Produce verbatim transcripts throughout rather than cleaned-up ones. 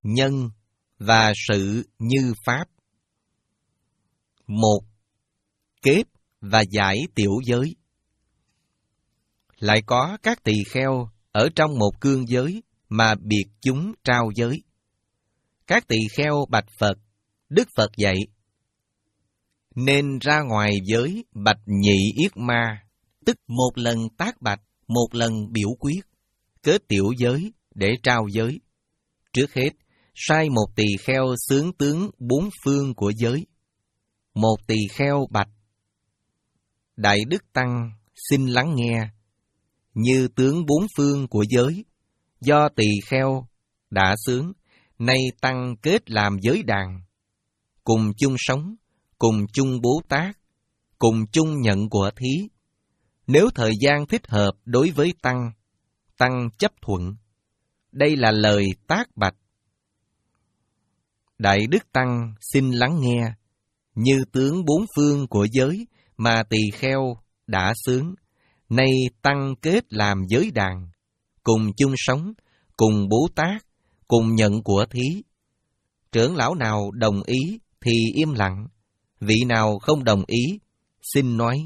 nhân và sự như pháp. Một, kết và giải tiểu giới. Lại có các tỳ kheo ở trong một cương giới mà biệt chúng trao giới. Các tỳ kheo bạch Phật, Đức Phật dạy: nên ra ngoài giới bạch nhị yết ma, tức một lần tác bạch, một lần biểu quyết, kết tiểu giới để trao giới. Trước hết, sai một tỳ kheo xướng tướng bốn phương của giới. Một tỳ kheo bạch: Đại Đức Tăng xin lắng nghe, như tướng bốn phương của giới, do tỳ kheo đã xướng, nay Tăng kết làm giới đàn, cùng chung sống, cùng chung bố tác, cùng chung nhận của thí. Nếu thời gian thích hợp đối với Tăng, Tăng chấp thuận. Đây là lời tác bạch. Đại Đức Tăng xin lắng nghe, như tướng bốn phương của giới mà tỳ kheo đã xướng, nay Tăng kết làm giới đàn, cùng chung sống, cùng bố tác, cùng nhận của thí. Trưởng lão nào đồng ý thì im lặng, vị nào không đồng ý, xin nói.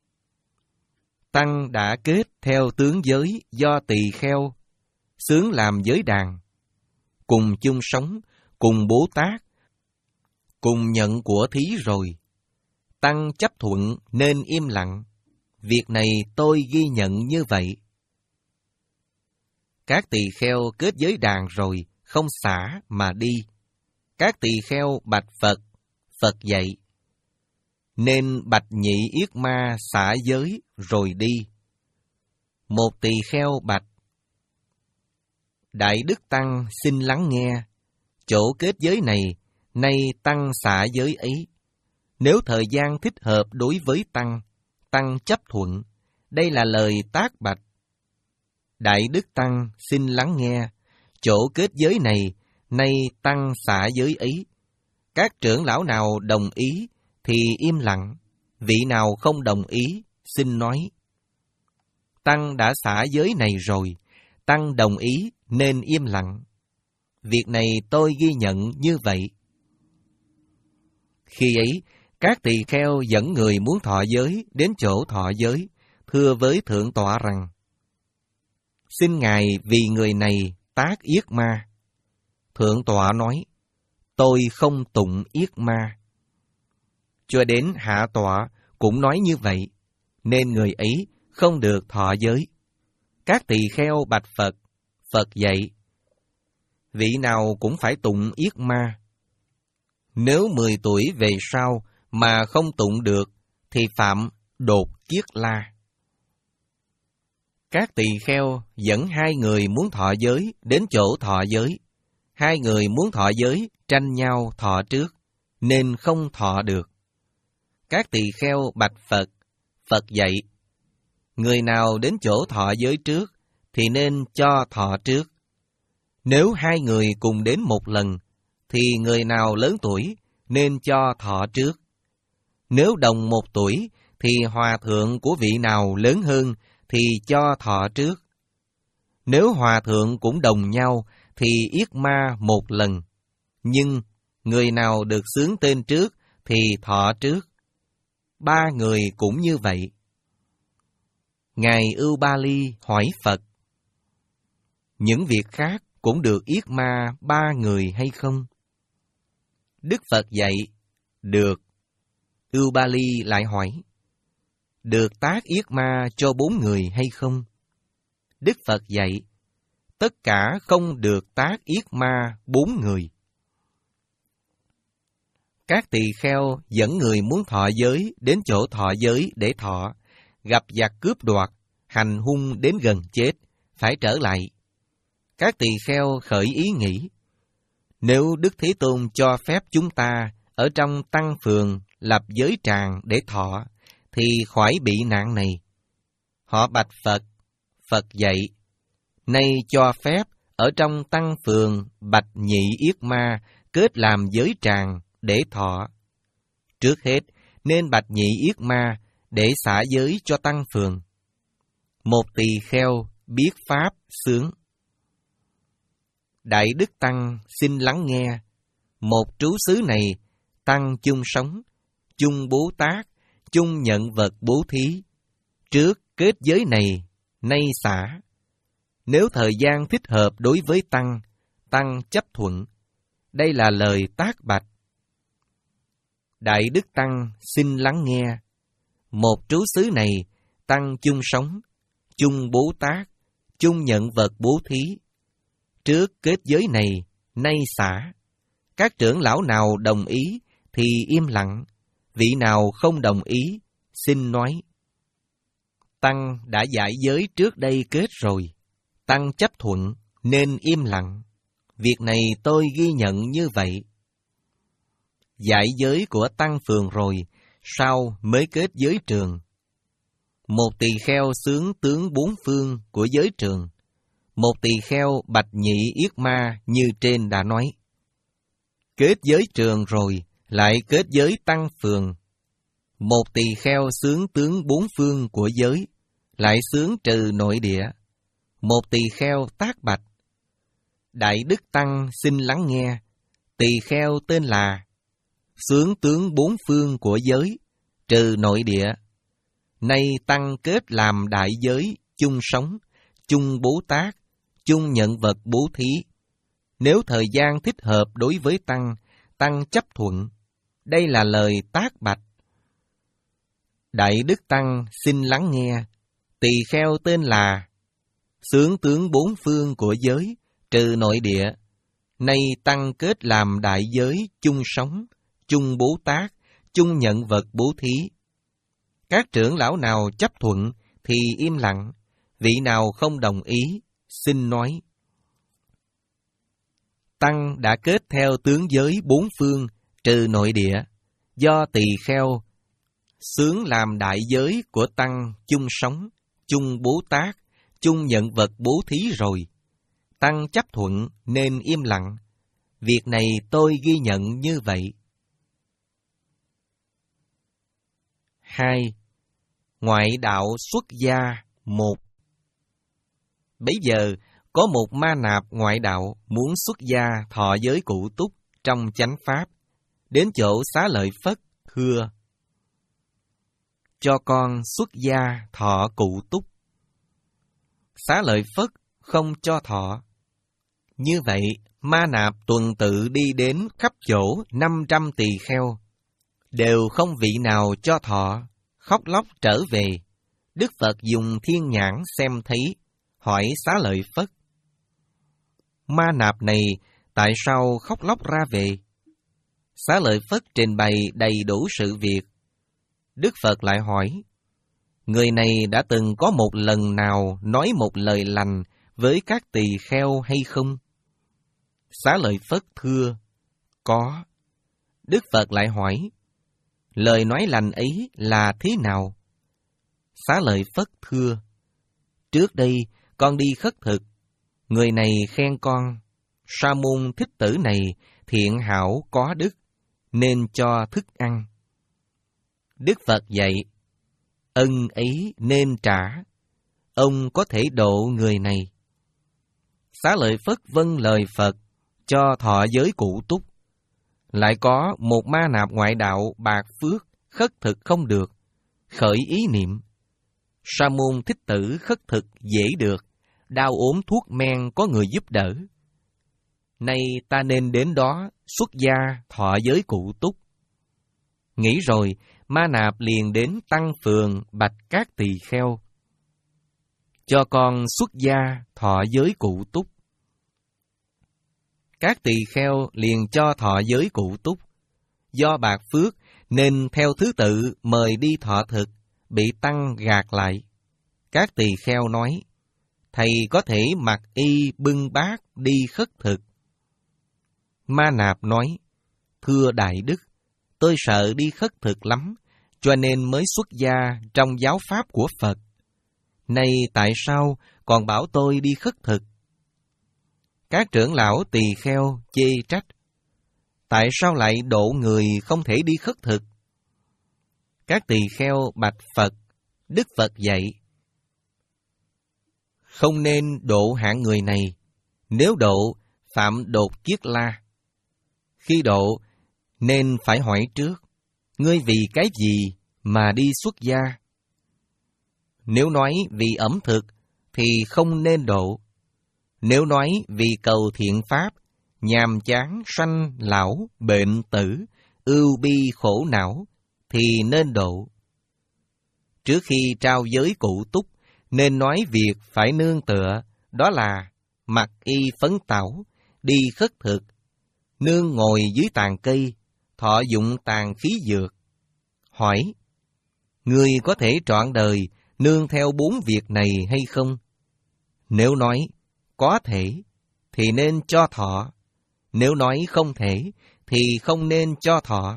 Tăng đã kết theo tướng giới do tỳ kheo xướng làm giới đàn, cùng chung sống, cùng bố tác, cùng nhận của thí rồi. Tăng chấp thuận nên im lặng. Việc này tôi ghi nhận như vậy. Các tỳ kheo kết giới đàn rồi, không xả mà đi. Các tỳ kheo bạch Phật, Phật dạy: nên bạch nhị yết ma xả giới rồi đi. Một tỳ kheo bạch: Đại Đức Tăng xin lắng nghe, chỗ kết giới này, nay Tăng xả giới ấy. Nếu thời gian thích hợp đối với Tăng, Tăng chấp thuận. Đây là lời tác bạch. Đại Đức Tăng xin lắng nghe, chỗ kết giới này, nay Tăng xả giới ấy. Các trưởng lão nào đồng ý thì im lặng, vị nào không đồng ý, xin nói. Tăng đã xả giới này rồi, Tăng đồng ý nên im lặng. Việc này tôi ghi nhận như vậy. Khi ấy, các tỳ kheo dẫn người muốn thọ giới đến chỗ thọ giới, thưa với Thượng tọa rằng: xin Ngài vì người này tác yết ma. Thượng tọa nói: tôi không tụng yết ma. Cho đến hạ tọa cũng nói như vậy, nên người ấy không được thọ giới. Các tỳ kheo bạch Phật, Phật dạy: vị nào cũng phải tụng yết ma. Nếu mười tuổi về sau mà không tụng được, thì phạm đột kiết la. Các tỳ kheo dẫn hai người muốn thọ giới đến chỗ thọ giới. Hai người muốn thọ giới tranh nhau thọ trước, nên không thọ được. Các tỳ kheo bạch Phật, Phật dạy: người nào đến chỗ thọ giới trước, thì nên cho thọ trước. Nếu hai người cùng đến một lần, thì người nào lớn tuổi nên cho thọ trước. Nếu đồng một tuổi, thì hòa thượng của vị nào lớn hơn thì cho thọ trước. Nếu hòa thượng cũng đồng nhau, thì yết ma một lần. Nhưng người nào được xướng tên trước thì thọ trước. Ba người cũng như vậy. Ngài Ưu Ba Ly hỏi Phật: những việc khác cũng được yết ma ba người hay không? Đức Phật dạy: được. Ưu Ba Ly lại hỏi: được tác yết ma cho bốn người hay không? Đức Phật dạy: tất cả không được tác yết ma bốn người. Các tỳ kheo dẫn người muốn thọ giới đến chỗ thọ giới để thọ, gặp giặc cướp đoạt, hành hung đến gần chết, phải trở lại. Các tỳ kheo khởi ý nghĩ: nếu Đức Thế Tôn cho phép chúng ta ở trong tăng phường lập giới tràng để thọ, thì khỏi bị nạn này. Họ bạch Phật, Phật dạy: nay cho phép ở trong tăng phường bạch nhị yết ma kết làm giới tràng để thọ. Trước hết nên bạch nhị yết ma để xả giới cho tăng phường. Một tỳ kheo biết pháp xướng: Đại Đức Tăng xin lắng nghe. Một trú xứ này, Tăng chung sống, chung bố tát, chung nhận vật bố thí. Trước kết giới này, nay xả. Nếu thời gian thích hợp đối với Tăng, Tăng chấp thuận. Đây là lời tác bạch. Đại Đức Tăng xin lắng nghe. Một trú xứ này, Tăng chung sống, chung bố tát, chung nhận vật bố thí. Trước kết giới này, nay xả. Các trưởng lão nào đồng ý thì im lặng, vị nào không đồng ý, xin nói. Tăng đã giải giới trước đây kết rồi, Tăng chấp thuận nên im lặng. Việc này tôi ghi nhận như vậy. Giải giới của Tăng phường rồi, sau mới kết giới trường. Một tỳ kheo xướng tướng bốn phương của giới trường. Một tỳ kheo bạch nhị yết ma như trên đã nói. Kết giới trường rồi, lại kết giới Tăng phường. Một tỳ kheo xướng tướng bốn phương của giới, lại xướng trừ nội địa. Một tỳ kheo tác bạch. Đại Đức Tăng xin lắng nghe. Tỳ kheo tên là xướng tướng bốn phương của giới, trừ nội địa. Nay Tăng kết làm đại giới, chung sống, chung bố tát, chung nhận vật bố thí. Nếu thời gian thích hợp đối với Tăng, Tăng chấp thuận. Đây là lời tác bạch. Đại Đức Tăng xin lắng nghe. Tỳ kheo tên là xướng tướng bốn phương của giới, trừ nội địa. Nay Tăng kết làm đại giới, chung sống, chung bố tát, chung nhận vật bố thí. Các trưởng lão nào chấp thuận thì im lặng, vị nào không đồng ý, xin nói. Tăng đã kết theo tướng giới bốn phương, trừ nội địa, do tỳ kheo xướng làm đại giới của Tăng chung sống, chung bố tát, chung nhận vật bố thí rồi. Tăng chấp thuận nên im lặng. Việc này tôi ghi nhận như vậy. Hai. Ngoại đạo xuất gia một. Bấy giờ, có một ma nạp ngoại đạo muốn xuất gia thọ giới cụ túc trong chánh pháp, đến chỗ Xá Lợi Phất, thưa: cho con xuất gia thọ cụ túc. Xá Lợi Phất không cho thọ. Như vậy, ma nạp tuần tự đi đến khắp chỗ năm trăm tỳ kheo, đều không vị nào cho thọ, khóc lóc trở về. Đức Phật dùng thiên nhãn xem thấy, hỏi Xá Lợi Phất: ma nạp này tại sao khóc lóc ra về? Xá Lợi Phất trình bày đầy đủ sự việc. Đức Phật lại hỏi: người này đã từng có một lần nào nói một lời lành với các tỳ kheo hay không? Xá Lợi Phất thưa: có. Đức Phật lại hỏi: lời nói lành ấy là thế nào? Xá Lợi Phất thưa: trước đây con đi khất thực, người này khen con: Sa môn Thích Tử này thiện hảo có đức, nên cho thức ăn. Đức Phật dạy: ân ấy nên trả, ông có thể độ người này. Xá Lợi Phất vâng lời Phật, cho thọ giới cụ túc. Lại có một ma nạp ngoại đạo bạc phước, khất thực không được, khởi ý niệm: Sa môn Thích Tử khất thực dễ được, đau ốm thuốc men có người giúp đỡ. Nay ta nên đến đó xuất gia thọ giới cụ túc. Nghĩ rồi, ma nạp liền đến Tăng phường bạch các tỳ kheo: cho con xuất gia thọ giới cụ túc. Các tỳ kheo liền cho thọ giới cụ túc. Do bạc phước nên theo thứ tự mời đi thọ thực, bị Tăng gạt lại. Các tỳ kheo nói: thầy có thể mặc y bưng bát đi khất thực. Ma nạp nói: thưa Đại Đức, tôi sợ đi khất thực lắm, cho nên mới xuất gia trong giáo pháp của Phật. Nay tại sao còn bảo tôi đi khất thực? Các trưởng lão tỳ kheo chê trách: tại sao lại độ người không thể đi khất thực? Các tỳ kheo bạch Phật. Đức Phật dạy: không nên độ hạng người này. Nếu độ, phạm đột kiết la. Khi độ, nên phải hỏi trước, ngươi vì cái gì mà đi xuất gia? Nếu nói vì ẩm thực, thì không nên độ. Nếu nói vì cầu thiện pháp, nhàm chán, sanh, lão, bệnh, tử, ưu bi, khổ não, thì nên độ. Trước khi trao giới cụ túc, nên nói việc phải nương tựa, đó là mặc y phấn tảo, đi khất thực, nương ngồi dưới tàn cây, thọ dụng tàn khí dược. Hỏi, người có thể trọn đời nương theo bốn việc này hay không? Nếu nói có thể, thì nên cho thọ. Nếu nói không thể, thì không nên cho thọ.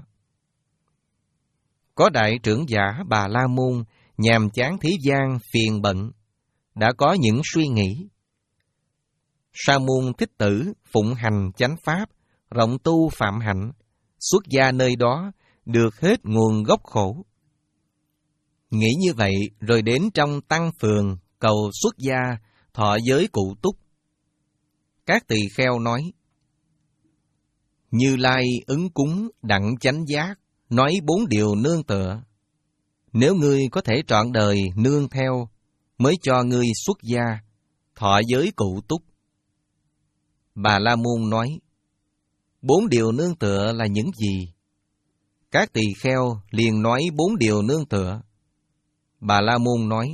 Có đại trưởng giả Bà La Môn nhàm chán thế gian phiền bận, đã có những suy nghĩ. Sa môn Thích Tử phụng hành chánh pháp, rộng tu phạm hạnh, xuất gia nơi đó được hết nguồn gốc khổ. Nghĩ như vậy rồi đến trong tăng phường cầu xuất gia, thọ giới cụ túc. Các tỳ kheo nói, Như Lai ứng cúng đặng chánh giác, nói bốn điều nương tựa. Nếu ngươi có thể trọn đời nương theo, mới cho ngươi xuất gia, thọ giới cụ túc. Bà La Môn nói, bốn điều nương tựa là những gì? Các tỳ kheo liền nói bốn điều nương tựa. Bà La Môn nói,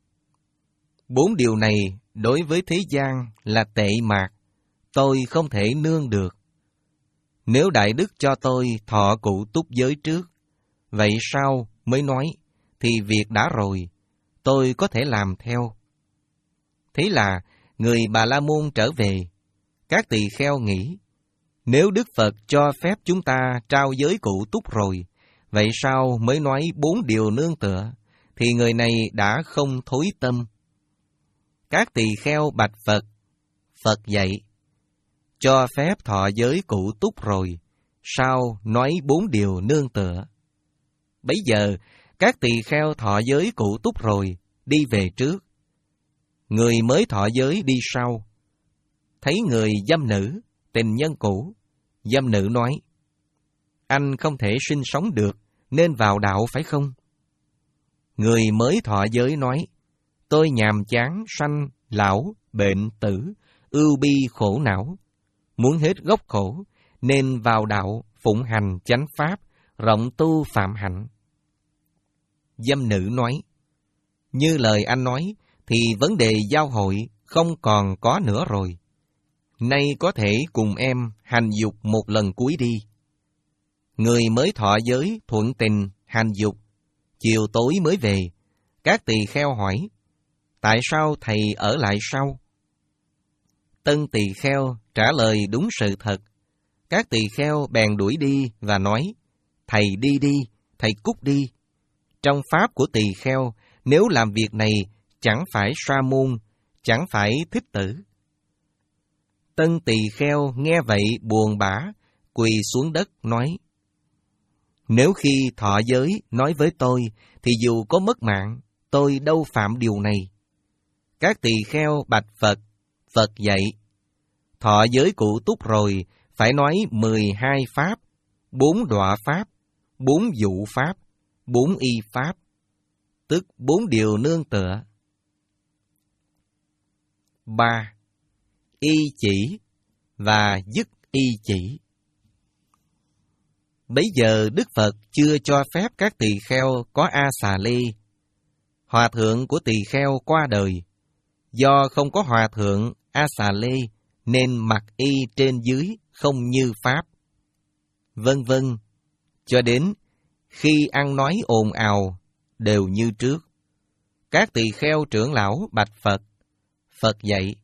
bốn điều này đối với thế gian là tệ mạc, tôi không thể nương được. Nếu Đại Đức cho tôi thọ cụ túc giới trước, vậy sao mới nói, thì việc đã rồi, tôi có thể làm theo. Thế là người Bà La Môn trở về. Các tỳ kheo nghĩ, nếu Đức Phật cho phép chúng ta trao giới cụ túc rồi, vậy sao mới nói bốn điều nương tựa, thì người này đã không thối tâm. Các tỳ kheo bạch Phật, Phật dạy, cho phép thọ giới cụ túc rồi, sao nói bốn điều nương tựa? Bấy giờ, các tỳ kheo thọ giới cụ túc rồi, đi về trước. Người mới thọ giới đi sau. Thấy người dâm nữ, tình nhân cũ, dâm nữ nói, anh không thể sinh sống được, nên vào đạo phải không? Người mới thọ giới nói, tôi nhàm chán, sanh, lão, bệnh, tử, ưu bi, khổ não, muốn hết gốc khổ, nên vào đạo phụng hành chánh pháp, rộng tu phạm hạnh. Dâm nữ nói, như lời anh nói, thì vấn đề giao hội không còn có nữa rồi. Nay có thể cùng em hành dục một lần cuối đi. Người mới thọ giới thuận tình hành dục, chiều tối mới về. Các tỳ kheo hỏi, tại sao thầy ở lại sau? Tân tỳ kheo trả lời đúng sự thật. Các tỳ kheo bèn đuổi đi và nói, thầy đi đi, thầy cút đi. Trong pháp của tỳ kheo, nếu làm việc này chẳng phải sa môn, chẳng phải Thích Tử. Tân tỳ kheo nghe vậy buồn bã, quỳ xuống đất nói, nếu khi thọ giới nói với tôi, thì dù có mất mạng, tôi đâu phạm điều này. Các tỳ kheo bạch Phật, Phật dạy, thọ giới cụ túc rồi, phải nói mười hai pháp, bốn đọa pháp, bốn dụ pháp, bốn y pháp, tức bốn điều nương tựa. Ba. Y chỉ và dứt y chỉ. Bấy giờ Đức Phật chưa cho phép các tỳ kheo có A Xà Lê. Hòa thượng của tỳ kheo qua đời. Do không có hòa thượng A Xà Lê, nên mặc y trên dưới không như pháp. Vân vân, cho đến khi ăn nói ồn ào, đều như trước. Các tỳ kheo trưởng lão bạch Phật, Phật dạy,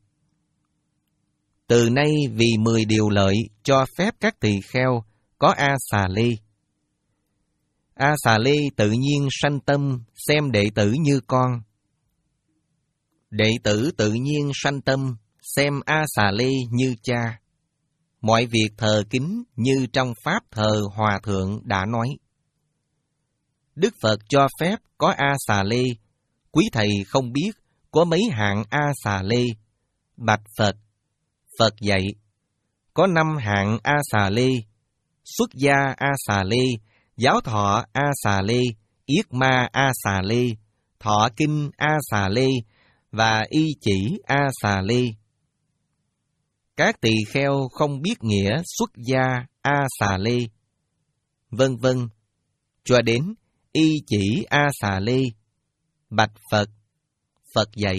từ nay vì mười điều lợi cho phép các tỳ kheo có A Xà Lê. A Xà Lê tự nhiên sanh tâm xem đệ tử như con. Đệ tử tự nhiên sanh tâm xem A Xà Lê như cha. Mọi việc thờ kính như trong pháp thờ hòa thượng đã nói. Đức Phật cho phép có A Xà Lê, quý thầy không biết có mấy hạng A Xà Lê. Bạch Phật, Phật dạy, có năm hạng A Xà Lê: xuất gia A Xà Lê, giáo thọ A Xà Lê, yết ma A Xà Lê, thọ kinh A Xà Lê và y chỉ A Xà Lê. Các tỳ kheo không biết nghĩa xuất gia A Xà Lê, vân vân, cho đến y chỉ A Xà Lê. Bạch Phật, Phật dạy: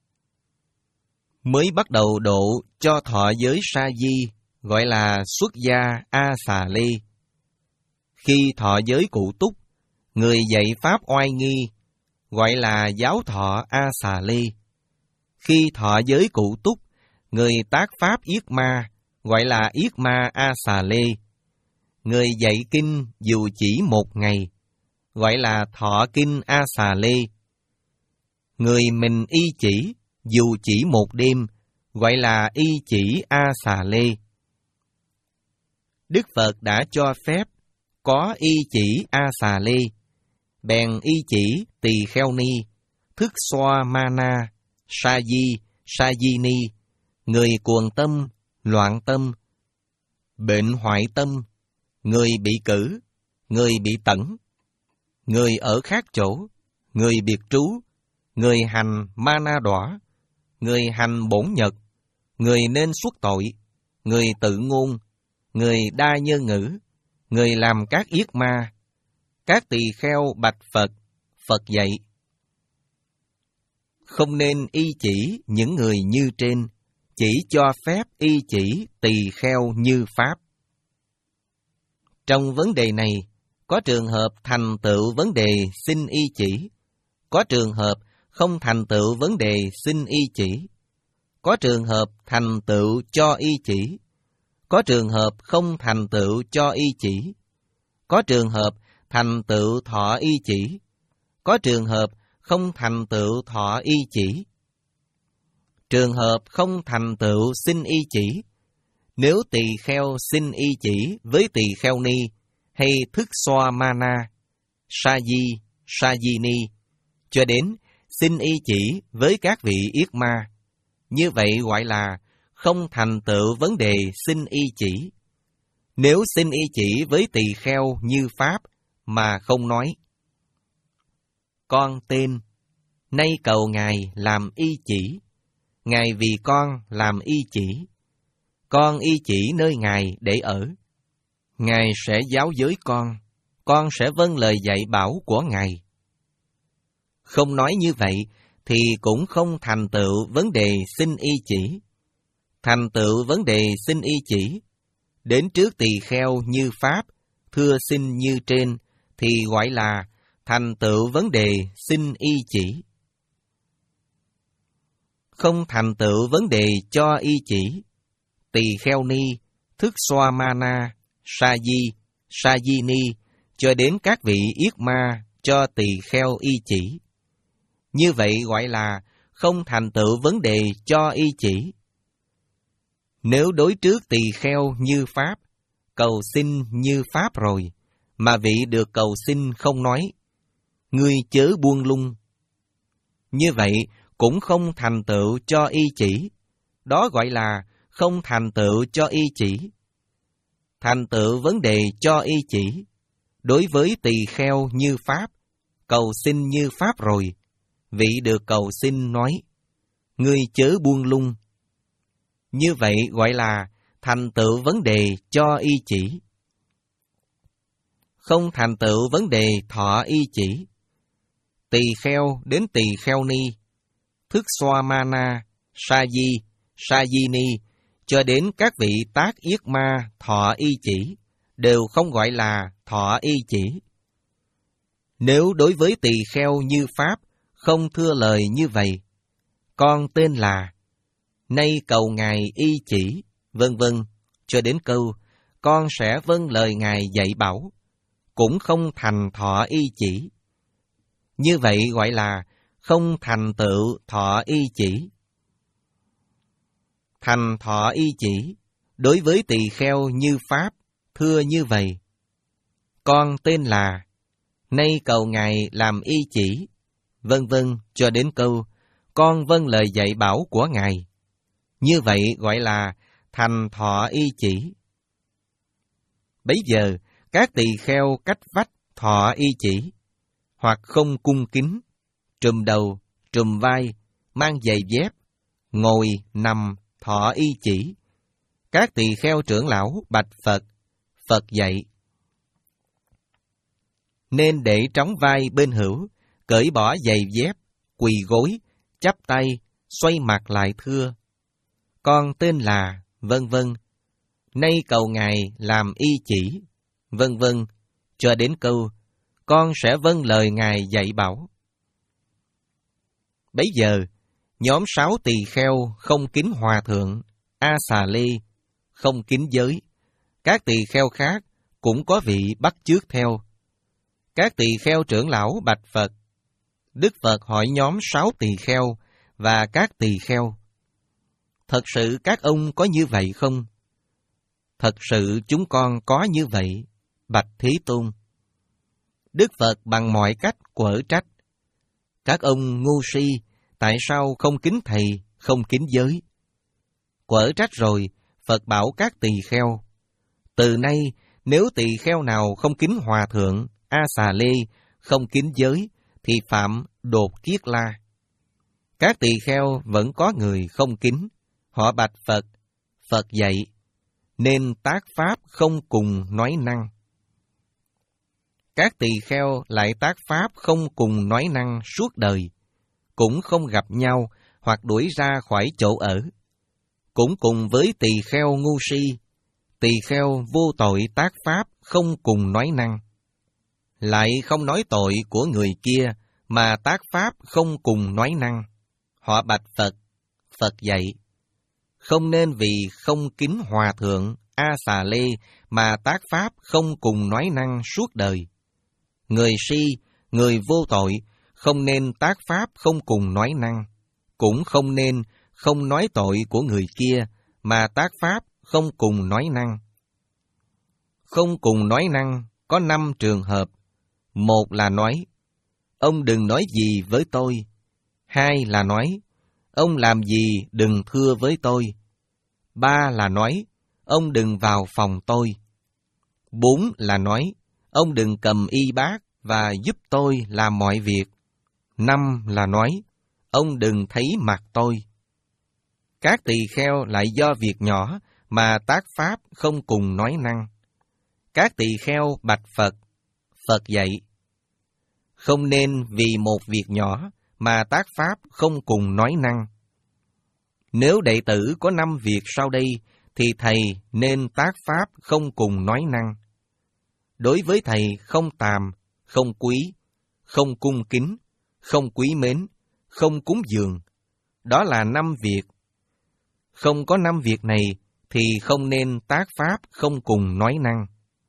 mới bắt đầu độ cho thọ giới sa di, gọi là xuất gia A Xà Lê. Khi thọ giới cụ túc, người dạy pháp oai nghi, gọi là giáo thọ A Xà Lê. Khi thọ giới cụ túc, người tác pháp yết ma, gọi là yết ma A Xà Lê. Người dạy kinh dù chỉ một ngày, gọi là thọ kinh A Xà Lê. Người mình y chỉ dù chỉ một đêm, gọi là y chỉ A Xà Lê. Đức Phật đã cho phép có y chỉ A Xà Lê, bèn y chỉ tỳ kheo ni, thức xoa ma na, sa di, sa di ni, người cuồng tâm, loạn tâm, bệnh hoại tâm, người bị cử, người bị tẩn, người ở khác chỗ, người biệt trú, người hành ma na đọa, người hành bổn nhật, người nên xuất tội, người tự ngôn, người đa nhân ngữ, người làm các yết ma. Các tỳ kheo bạch Phật, Phật dạy: không nên y chỉ những người như trên, chỉ cho phép y chỉ tỳ kheo như pháp. Trong vấn đề này, có trường hợp thành tựu vấn đề xin y chỉ, có trường hợp không thành tựu vấn đề xin y chỉ, có trường hợp thành tựu cho y chỉ, có trường hợp không thành tựu cho y chỉ, có trường hợp thành tựu thọ y chỉ, có trường hợp không thành tựu thọ y chỉ. Trường hợp không thành tựu xin y chỉ, nếu tỳ kheo xin y chỉ với tỳ kheo ni hay thức xoa ma na, sa di, sa di ni, cho đến xin y chỉ với các vị yết ma, như vậy gọi là không thành tựu vấn đề xin y chỉ. Nếu xin y chỉ với tỳ kheo như pháp mà không nói: con tên, nay cầu Ngài làm y chỉ, Ngài vì con làm y chỉ, con y chỉ nơi Ngài để ở, Ngài sẽ giáo giới con, con sẽ vâng lời dạy bảo của Ngài. Không nói như vậy thì cũng không thành tựu vấn đề xin y chỉ. Thành tựu vấn đề xin y chỉ, đến trước tỳ kheo như pháp, thưa xin như trên, thì gọi là thành tựu vấn đề xin y chỉ. Không thành tựu vấn đề cho y chỉ, tỳ kheo ni, thức xoa ma na, sa di, sa di ni, cho đến các vị yết ma cho tỳ kheo y chỉ. Như vậy gọi là không thành tựu vấn đề cho y chỉ. Nếu đối trước tỳ kheo như pháp, cầu xin như pháp rồi, mà vị được cầu xin không nói: ngươi chớ buông lung, như vậy cũng không thành tựu cho y chỉ. Đó gọi là không thành tựu cho y chỉ. Thành tựu vấn đề cho y chỉ, đối với tỳ kheo như pháp, cầu xin như pháp rồi, vị được cầu xin nói: ngươi chớ buông lung, như vậy gọi là thành tựu vấn đề cho y chỉ. Không thành tựu vấn đề thọ y chỉ, tỳ kheo đến tỳ kheo ni, thức xoa ma na, sa di, sa di ni, cho đến các vị tác yết ma thọ y chỉ, đều không gọi là thọ y chỉ. Nếu đối với tỳ kheo như pháp không thưa lời như vậy: con tên là, nay cầu Ngài y chỉ, vân vân, cho đến câu con sẽ vâng lời Ngài dạy bảo, cũng không thành thọ y chỉ. Như vậy gọi là không thành tựu thọ y chỉ. Thành thọ y chỉ, đối với tỳ kheo như pháp, thưa như vậy: con tên là, nay cầu Ngài làm y chỉ, vân vân, cho đến câu con vâng lời dạy bảo của Ngài. Như vậy gọi là thành thọ y chỉ. Bấy giờ, các tỳ kheo cách vách thọ y chỉ, hoặc không cung kính, trùm đầu, trùm vai, mang giày dép, ngồi, nằm, thọ y chỉ. Các tỳ kheo trưởng lão bạch Phật, Phật dạy: nên để trống vai bên hữu, cởi bỏ giày dép, quỳ gối, chắp tay, xoay mặt lại thưa: con tên là vân vân, nay cầu Ngài làm y chỉ, vân vân, cho đến câu con sẽ vâng lời Ngài dạy bảo. Bấy giờ, nhóm sáu tỳ kheo không kính hòa thượng A Xà Lê, không kính giới. Các tỳ kheo khác cũng có vị bắt chước theo. Các tỳ kheo trưởng lão bạch Phật. Đức Phật hỏi nhóm sáu tỳ kheo và các tỳ kheo: thật sự các ông có như vậy không? Thật sự chúng con có như vậy, bạch Thế Tôn. Đức Phật bằng mọi cách quở trách: các ông ngu si, tại sao không kính thầy, không kính giới? Quở trách rồi, Phật bảo các tỳ kheo: từ nay, nếu tỳ kheo nào không kính hòa thượng A Xà Lê, không kính giới, thì phạm đột kiết la. Các tỳ kheo vẫn có người không kính, họ bạch Phật, Phật dạy: nên tác pháp không cùng nói năng. Các tỳ kheo lại tác pháp không cùng nói năng suốt đời, cũng không gặp nhau hoặc đuổi ra khỏi chỗ ở. Cũng cùng với tỳ kheo ngu si, tỳ kheo vô tội tác pháp không cùng nói năng. Lại không nói tội của người kia, mà tác pháp không cùng nói năng. Họ bạch Phật, Phật dạy: không nên vì không kính hòa thượng A Xà Lê mà tác pháp không cùng nói năng suốt đời. Người si, người vô tội, không nên tác pháp không cùng nói năng, cũng không nên không nói tội của người kia, mà tác pháp không cùng nói năng. Không cùng nói năng có năm trường hợp. Một là nói: ông đừng nói gì với tôi. Hai là nói: ông làm gì đừng thưa với tôi. Ba là nói: ông đừng vào phòng tôi. Bốn là nói: ông đừng cầm y bát và giúp tôi làm mọi việc. Năm là nói: ông đừng thấy mặt tôi. Các tỳ kheo lại do việc nhỏ mà tác pháp không cùng nói năng. Các tỳ kheo bạch Phật, Phật dạy: không nên vì một việc nhỏ mà tác pháp không cùng nói năng. Nếu đệ tử có năm việc sau đây, thì thầy nên tác pháp không cùng nói năng. Đối với thầy không tàm, không quý, không cung kính, không quý mến, không cúng dường. Đó là năm việc. Không có năm việc này, thì không nên tác pháp không cùng nói năng.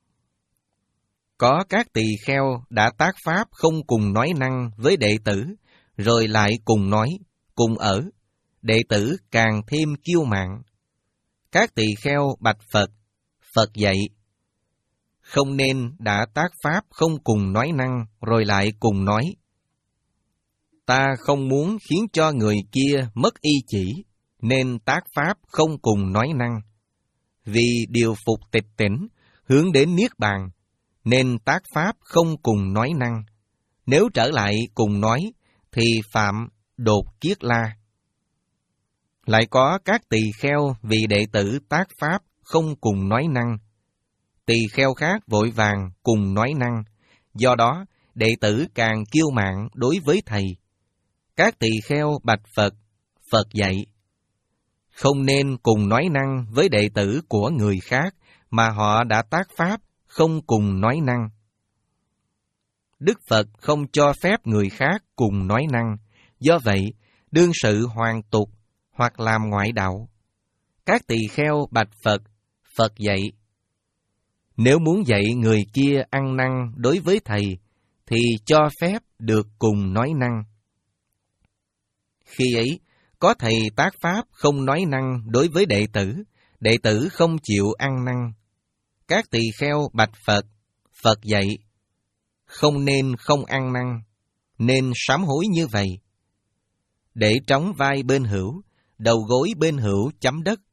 Có các tỳ kheo đã tác pháp không cùng nói năng với đệ tử, rồi lại cùng nói, cùng ở, đệ tử càng thêm kiêu mạn. Các tỳ kheo bạch Phật, Phật dạy: không nên đã tác pháp không cùng nói năng, rồi lại cùng nói. Ta không muốn khiến cho người kia mất y chỉ, nên tác pháp không cùng nói năng. Vì điều phục tịch tỉnh, hướng đến Niết Bàn, nên tác pháp không cùng nói năng. Nếu trở lại cùng nói, thì phạm đột kiết la. Lại có các tỳ kheo vì đệ tử tác pháp không cùng nói năng. Tỳ kheo khác vội vàng cùng nói năng, do đó đệ tử càng kiêu mạn đối với thầy. Các tỳ kheo bạch Phật, Phật dạy: không nên cùng nói năng với đệ tử của người khác mà họ đã tác pháp không cùng nói năng. Đức Phật không cho phép người khác cùng nói năng, do vậy đương sự hoàn tục hoặc làm ngoại đạo. Các tỳ kheo bạch Phật, Phật dạy: nếu muốn dạy người kia ăn năn đối với thầy, thì cho phép được cùng nói năng. Khi ấy, có thầy tác pháp không nói năng đối với đệ tử, đệ tử không chịu ăn năn. Các tỳ kheo bạch Phật, Phật dạy: không nên không ăn năn, nên sám hối như vậy. Để trống vai bên hữu, đầu gối bên hữu chấm đất,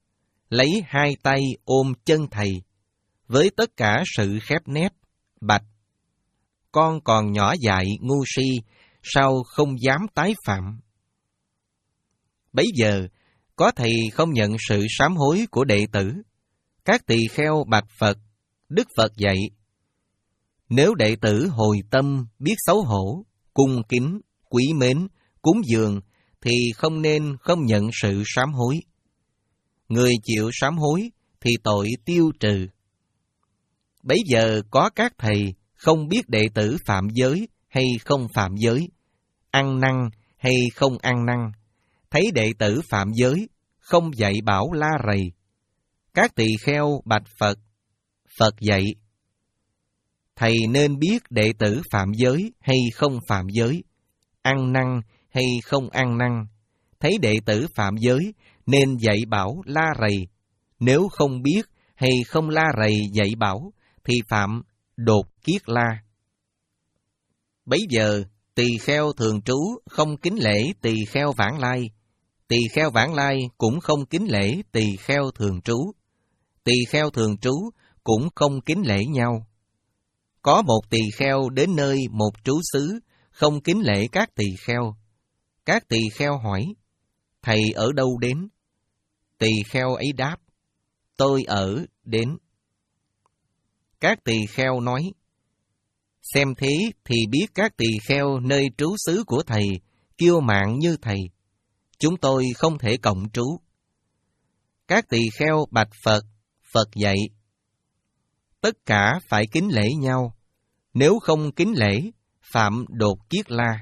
lấy hai tay ôm chân thầy, với tất cả sự khép nép, bạch: con còn nhỏ dại ngu si, sao không dám tái phạm? Bấy giờ, có thầy không nhận sự sám hối của đệ tử. Các tỳ kheo bạch Phật. Đức Phật dạy: nếu đệ tử hồi tâm, biết xấu hổ, cung kính, quý mến, cúng dường, thì không nên không nhận sự sám hối. Người chịu sám hối thì tội tiêu trừ. Bấy giờ có các thầy không biết đệ tử phạm giới hay không phạm giới, ăn năn hay không ăn năn, thấy đệ tử phạm giới, không dạy bảo la rầy. Các tỳ kheo bạch Phật. Phật dạy: thầy nên biết đệ tử phạm giới hay không phạm giới, ăn năn hay không ăn năn, thấy đệ tử phạm giới nên dạy bảo la rầy. Nếu không biết hay không la rầy dạy bảo thì phạm đột kiết la. Bấy giờ tỳ kheo thường trú không kính lễ tỳ kheo vãng lai, tỳ kheo vãng lai cũng không kính lễ tỳ kheo thường trú, tỳ kheo thường trú cũng không kính lễ nhau. Có một tỳ kheo đến nơi một trú xứ, không kính lễ các tỳ kheo. Các tỳ kheo hỏi: thầy ở đâu đến? Tỳ kheo ấy đáp: tôi ở đến. Các tỳ kheo nói: xem thế thì biết các tỳ kheo nơi trú xứ của thầy kiêu mạn như thầy, chúng tôi không thể cộng trú. Các tỳ kheo bạch Phật. Phật dạy: tất cả phải kính lễ nhau, nếu không kính lễ, phạm đột kiết la.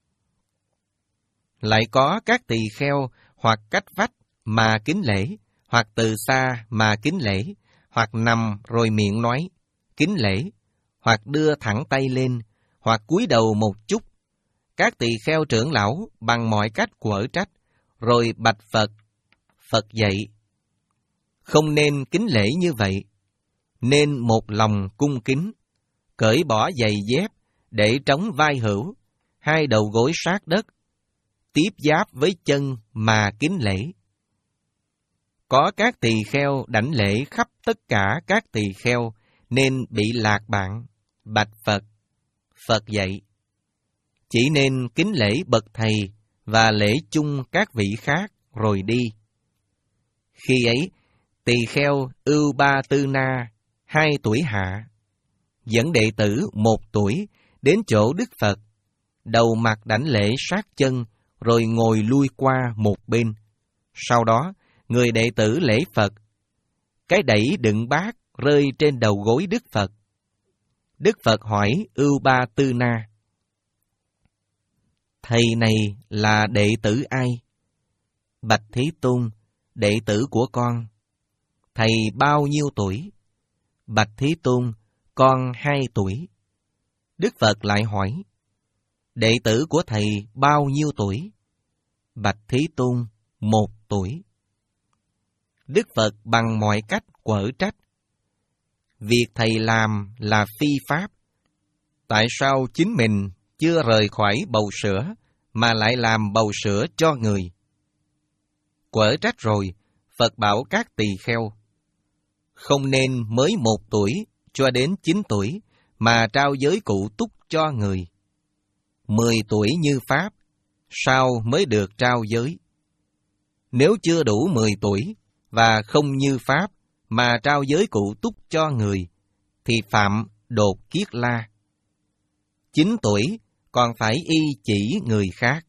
Lại có các tỳ kheo hoặc cách vách mà kính lễ, hoặc từ xa mà kính lễ, hoặc nằm rồi miệng nói kính lễ, hoặc đưa thẳng tay lên, hoặc cúi đầu một chút. Các tỳ kheo trưởng lão bằng mọi cách quở trách, rồi bạch Phật. Phật dạy: không nên kính lễ như vậy, nên một lòng cung kính, cởi bỏ giày dép để trống vai hữu, hai đầu gối sát đất, tiếp giáp với chân mà kính lễ. Có các tỳ kheo đảnh lễ khắp tất cả các tỳ kheo nên bị lạc bạn. Bạch Phật. Phật dạy: chỉ nên kính lễ bậc thầy và lễ chung các vị khác rồi đi. Khi ấy, tỳ kheo Ưu Ba Tư Na, hai tuổi hạ, dẫn đệ tử một tuổi đến chỗ Đức Phật, đầu mặt đảnh lễ sát chân, rồi ngồi lui qua một bên. Sau đó, người đệ tử lễ Phật. Cái đẩy đựng bát rơi trên đầu gối Đức Phật. Đức Phật hỏi Ưu Ba Tư Na: thầy này là đệ tử ai? Bạch Thế Tôn: đệ tử của con. Thầy bao nhiêu tuổi? Bạch Thế Tôn: con hai tuổi. Đức Phật lại hỏi: đệ tử của thầy bao nhiêu tuổi? Bạch Thế Tôn: một tuổi. Đức Phật bằng mọi cách quở trách: việc thầy làm là phi pháp. Tại sao chính mình chưa rời khỏi bầu sữa mà lại làm bầu sữa cho người? Quở trách rồi, Phật bảo các tỳ kheo: không nên mới một tuổi cho đến chín tuổi mà trao giới cụ túc cho người. Mười tuổi như pháp, sao mới được trao giới? Nếu chưa đủ mười tuổi và không như pháp mà trao giới cụ túc cho người, thì phạm đột kiết la. Chín tuổi còn phải y chỉ người khác.